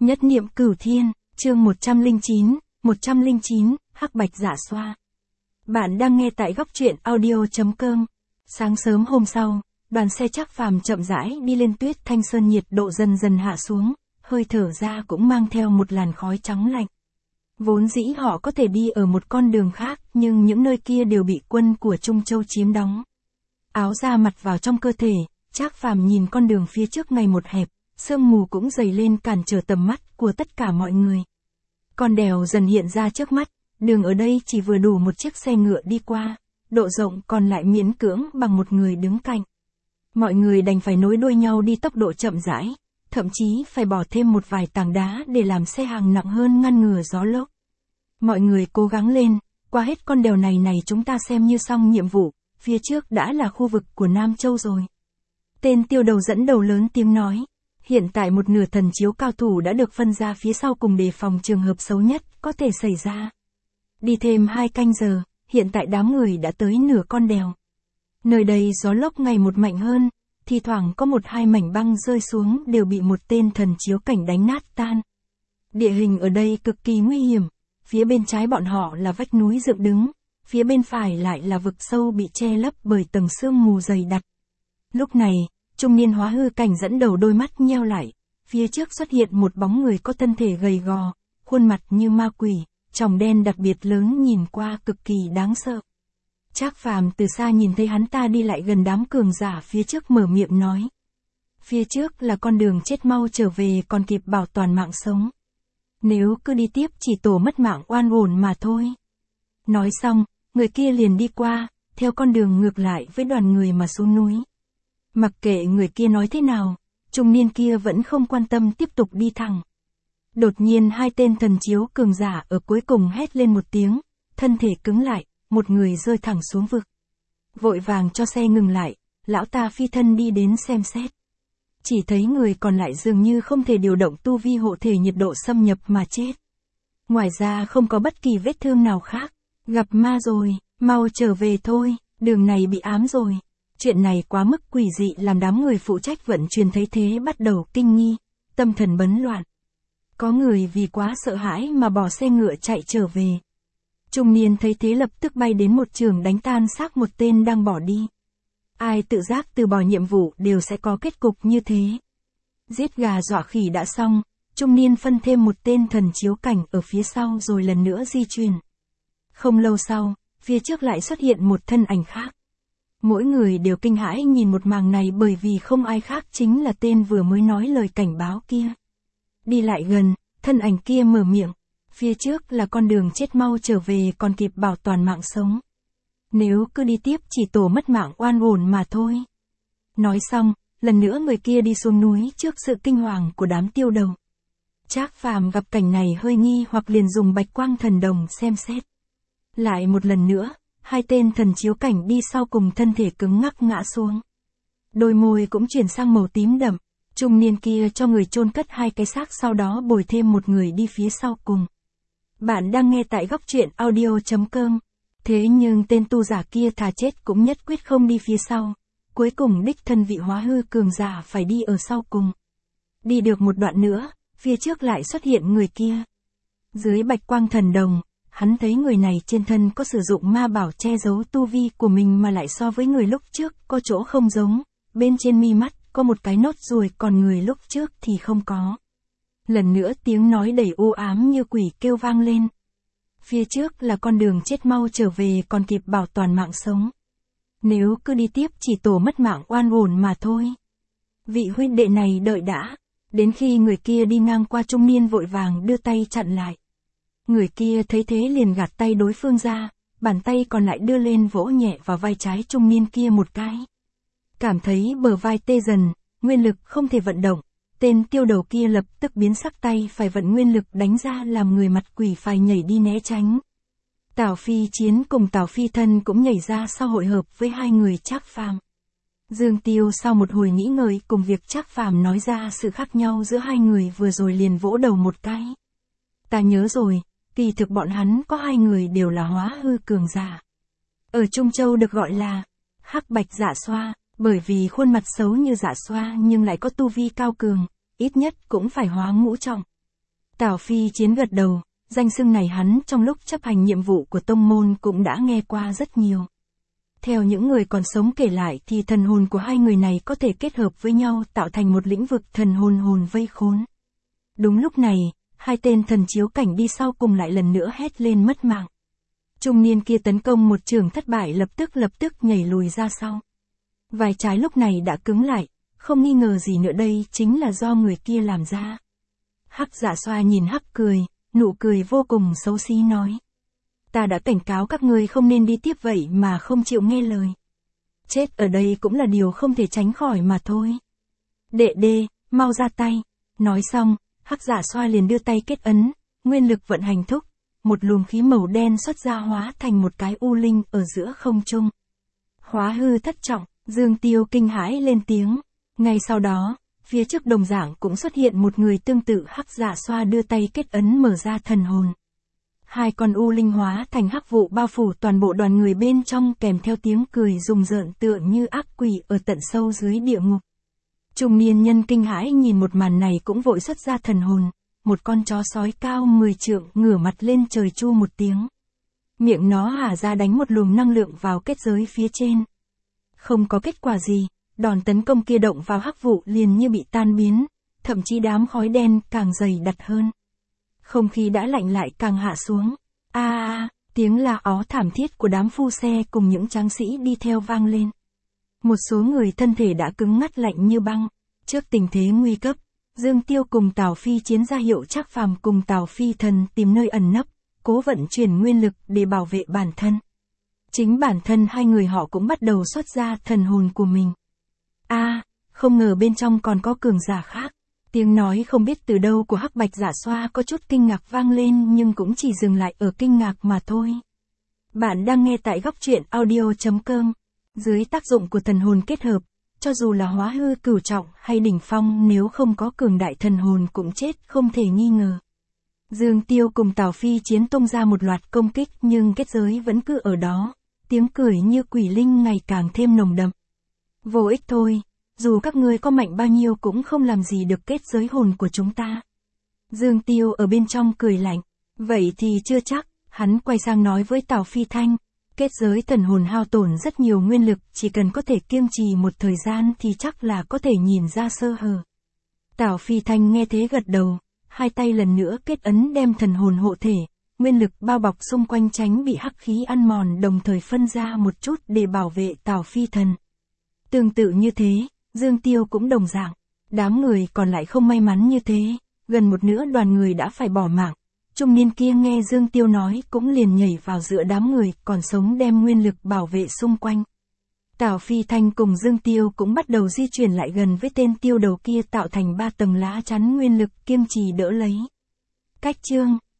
Nhất niệm cửu thiên, chương 109, Hắc Bạch Dạ Xoa. Bạn đang nghe tại góc truyện audio.com. Sáng sớm hôm sau, đoàn xe Trác Phàm chậm rãi đi lên tuyết Thanh Sơn, nhiệt độ dần dần hạ xuống, hơi thở ra cũng mang theo một làn khói trắng lạnh. Vốn dĩ họ có thể đi ở một con đường khác, nhưng những nơi kia đều bị quân của Trung Châu chiếm đóng. Áo da mặt vào trong cơ thể, Trác Phàm nhìn con đường phía trước ngày một hẹp, sương mù cũng dày lên cản trở tầm mắt của tất cả mọi người. Con đèo dần hiện ra trước mắt, đường ở đây chỉ vừa đủ một chiếc xe ngựa đi qua, độ rộng còn lại miễn cưỡng bằng một người đứng cạnh. Mọi người đành phải nối đuôi nhau đi tốc độ chậm rãi, thậm chí phải bỏ thêm một vài tảng đá để làm xe hàng nặng hơn ngăn ngừa gió lốc. Mọi người cố gắng lên, qua hết con đèo này chúng ta xem như xong nhiệm vụ, phía trước đã là khu vực của Nam Châu rồi. Tên tiêu đầu dẫn đầu lớn tiếng nói. Hiện tại một nửa thần chiếu cao thủ đã được phân ra phía sau cùng đề phòng trường hợp xấu nhất có thể xảy ra. Đi thêm 2 canh giờ, hiện tại đám người đã tới nửa con đèo. Nơi đây gió lốc ngày một mạnh hơn, thi thoảng có 1-2 mảnh băng rơi xuống đều bị một tên thần chiếu cảnh đánh nát tan. Địa hình ở đây cực kỳ nguy hiểm, phía bên trái bọn họ là vách núi dựng đứng, phía bên phải lại là vực sâu bị che lấp bởi tầng sương mù dày đặc. Lúc này, trung niên hóa hư cảnh dẫn đầu đôi mắt nheo lại, phía trước xuất hiện một bóng người có thân thể gầy gò, khuôn mặt như ma quỷ, tròng đen đặc biệt lớn nhìn qua cực kỳ đáng sợ. Trác Phàm từ xa nhìn thấy hắn ta đi lại gần đám cường giả phía trước, mở miệng nói. Phía trước là con đường chết, mau trở về còn kịp bảo toàn mạng sống. Nếu cứ đi tiếp chỉ tổ mất mạng oan uổng mà thôi. Nói xong, người kia liền đi qua, theo con đường ngược lại với đoàn người mà xuống núi. Mặc kệ người kia nói thế nào, trung niên kia vẫn không quan tâm, tiếp tục đi thẳng. Đột nhiên 2 tên thần chiếu cường giả ở cuối cùng hét lên một tiếng, thân thể cứng lại, một người rơi thẳng xuống vực. Vội vàng cho xe ngừng lại, lão ta phi thân đi đến xem xét. Chỉ thấy người còn lại dường như không thể điều động tu vi hộ thể, nhiệt độ xâm nhập mà chết. Ngoài ra không có bất kỳ vết thương nào khác. Gặp ma rồi, mau trở về thôi, đường này bị ám rồi. Chuyện này quá mức quỷ dị làm đám người phụ trách vận chuyển thấy thế bắt đầu kinh nghi, tâm thần bấn loạn. Có người vì quá sợ hãi mà bỏ xe ngựa chạy trở về. Trung niên thấy thế lập tức bay đến một trường đánh tan xác một tên đang bỏ đi. Ai tự giác từ bỏ nhiệm vụ đều sẽ có kết cục như thế. Giết gà dọa khỉ đã xong, trung niên phân thêm một tên thần chiếu cảnh ở phía sau rồi lần nữa di chuyển. Không lâu sau, phía trước lại xuất hiện một thân ảnh khác. Mỗi người đều kinh hãi nhìn một màn này, bởi vì không ai khác chính là tên vừa mới nói lời cảnh báo kia. Đi lại gần, thân ảnh kia mở miệng. Phía trước là con đường chết, mau trở về còn kịp bảo toàn mạng sống. Nếu cứ đi tiếp chỉ tổ mất mạng oan uổng mà thôi. Nói xong, lần nữa người kia đi xuống núi trước sự kinh hoàng của đám tiêu đầu. Trác Phàm gặp cảnh này hơi nghi hoặc liền dùng bạch quang thần đồng xem xét. Lại một lần nữa, 2 tên thần chiếu cảnh đi sau cùng thân thể cứng ngắc ngã xuống. Đôi môi cũng chuyển sang màu tím đậm, trung niên kia cho người chôn cất 2 cái xác, sau đó bồi thêm một người đi phía sau cùng. Bạn đang nghe tại góc truyện audio.com. Thế nhưng tên tu giả kia thà chết cũng nhất quyết không đi phía sau. Cuối cùng đích thân vị hóa hư cường giả phải đi ở sau cùng. Đi được một đoạn nữa, phía trước lại xuất hiện người kia. Dưới bạch quang thần đồng, hắn thấy người này trên thân có sử dụng ma bảo che giấu tu vi của mình, mà lại so với người lúc trước có chỗ không giống. Bên trên mi mắt có một cái nốt ruồi, còn người lúc trước thì không có. Lần nữa tiếng nói đầy u ám như quỷ kêu vang lên. Phía trước là con đường chết, mau trở về còn kịp bảo toàn mạng sống. Nếu cứ đi tiếp chỉ tổ mất mạng oan uổng mà thôi. Vị huynh đệ này đợi đã. Đến khi người kia đi ngang qua, trung niên vội vàng đưa tay chặn lại. Người kia thấy thế liền gạt tay đối phương ra, bàn tay còn lại đưa lên vỗ nhẹ vào vai trái trung niên kia một cái. Cảm thấy bờ vai tê dần, nguyên lực không thể vận động, tên tiêu đầu kia lập tức biến sắc, tay phải vận nguyên lực đánh ra làm người mặt quỷ phải nhảy đi né tránh. Tào Phi Chiến cùng Tào Phi Thân cũng nhảy ra sau hội hợp với 2 người Trác Phàm. Dương Tiêu sau một hồi nghĩ ngợi cùng việc Trác Phàm nói ra sự khác nhau giữa 2 người vừa rồi liền vỗ đầu một cái. Ta nhớ rồi, kỳ thực bọn hắn có 2 người đều là hóa hư cường giả. Ở Trung Châu được gọi là Hắc Bạch Dạ Xoa, bởi vì khuôn mặt xấu như dạ xoa nhưng lại có tu vi cao cường, ít nhất cũng phải hóa ngũ trọng. Tào Phi Chiến gật đầu, danh xưng này hắn trong lúc chấp hành nhiệm vụ của tông môn cũng đã nghe qua rất nhiều. Theo những người còn sống kể lại thì thần hồn của hai người này có thể kết hợp với nhau tạo thành một lĩnh vực thần hồn hồn vây khốn. Đúng lúc này, hai tên thần chiếu cảnh đi sau cùng lại lần nữa hét lên mất mạng. Trung niên kia tấn công một trường thất bại lập tức nhảy lùi ra sau. Vai trái lúc này đã cứng lại, không nghi ngờ gì nữa đây chính là do người kia làm ra. Hắc Dạ Xoa nhìn Hắc cười, nụ cười vô cùng xấu xí nói. Ta đã cảnh cáo các ngươi không nên đi tiếp vậy mà không chịu nghe lời. Chết ở đây cũng là điều không thể tránh khỏi mà thôi. Đệ đê, mau ra tay. Nói xong, Hắc Dạ Xoa liền đưa tay kết ấn, nguyên lực vận hành thúc, một luồng khí màu đen xuất ra hóa thành một cái u linh ở giữa không trung. Hóa hư thất trọng, Dương Tiêu kinh hãi lên tiếng. Ngay sau đó, phía trước đồng giảng cũng xuất hiện một người tương tự. Hắc Dạ Xoa đưa tay kết ấn mở ra thần hồn. Hai con u linh hóa thành hắc vụ bao phủ toàn bộ đoàn người bên trong kèm theo tiếng cười rùng rợn tựa như ác quỷ ở tận sâu dưới địa ngục. Trung niên nhân kinh hãi nhìn một màn này cũng vội xuất ra thần hồn, một con chó sói cao 10 trượng ngửa mặt lên trời chu một tiếng. Miệng nó hả ra đánh một luồng năng lượng vào kết giới phía trên. Không có kết quả gì, đòn tấn công kia động vào hắc vụ liền như bị tan biến, thậm chí đám khói đen càng dày đặc hơn. Không khí đã lạnh lại càng hạ xuống. Tiếng la ó thảm thiết của đám phu xe cùng những tráng sĩ đi theo vang lên. Một số người thân thể đã cứng ngắt lạnh như băng. Trước tình thế nguy cấp, Dương Tiêu cùng Tào Phi Chiến ra hiệu Trác Phàm cùng Tào Phi Thần tìm nơi ẩn nấp, cố vận chuyển nguyên lực để bảo vệ bản thân. Chính bản thân hai người họ cũng bắt đầu xuất ra thần hồn của mình. Không ngờ bên trong còn có cường giả khác. Tiếng nói không biết từ đâu của Hắc Bạch Dạ Xoa có chút kinh ngạc vang lên nhưng cũng chỉ dừng lại ở kinh ngạc mà thôi. Bạn đang nghe tại góc truyện audio.com. Dưới tác dụng của thần hồn kết hợp, cho dù là hóa hư cửu trọng hay đỉnh phong nếu không có cường đại thần hồn cũng chết không thể nghi ngờ. Dương Tiêu cùng Tào Phi Chiến tung ra một loạt công kích nhưng kết giới vẫn cứ ở đó, tiếng cười như quỷ linh ngày càng thêm nồng đậm. Vô ích thôi, dù các ngươi có mạnh bao nhiêu cũng không làm gì được kết giới hồn của chúng ta. Dương Tiêu ở bên trong cười lạnh, vậy thì chưa chắc, hắn quay sang nói với Tào Phi Thanh. Kết giới thần hồn hao tổn rất nhiều nguyên lực, chỉ cần có thể kiêng trì một thời gian thì chắc là có thể nhìn ra sơ hở. Tào Phi Thanh nghe thế gật đầu, hai tay lần nữa kết ấn đem thần hồn hộ thể, nguyên lực bao bọc xung quanh tránh bị hắc khí ăn mòn đồng thời phân ra một chút để bảo vệ Tào Phi Thần. Tương tự như thế, Dương Tiêu cũng đồng dạng, đám người còn lại không may mắn như thế, gần một nửa đoàn người đã phải bỏ mạng. Trung niên kia nghe Dương Tiêu nói cũng liền nhảy vào giữa đám người còn sống đem nguyên lực bảo vệ xung quanh. Tào Phi Thanh cùng Dương Tiêu cũng bắt đầu di chuyển lại gần với tên tiêu đầu kia tạo thành 3 tầng lá chắn nguyên lực kiêng trì đỡ lấy. Cách chương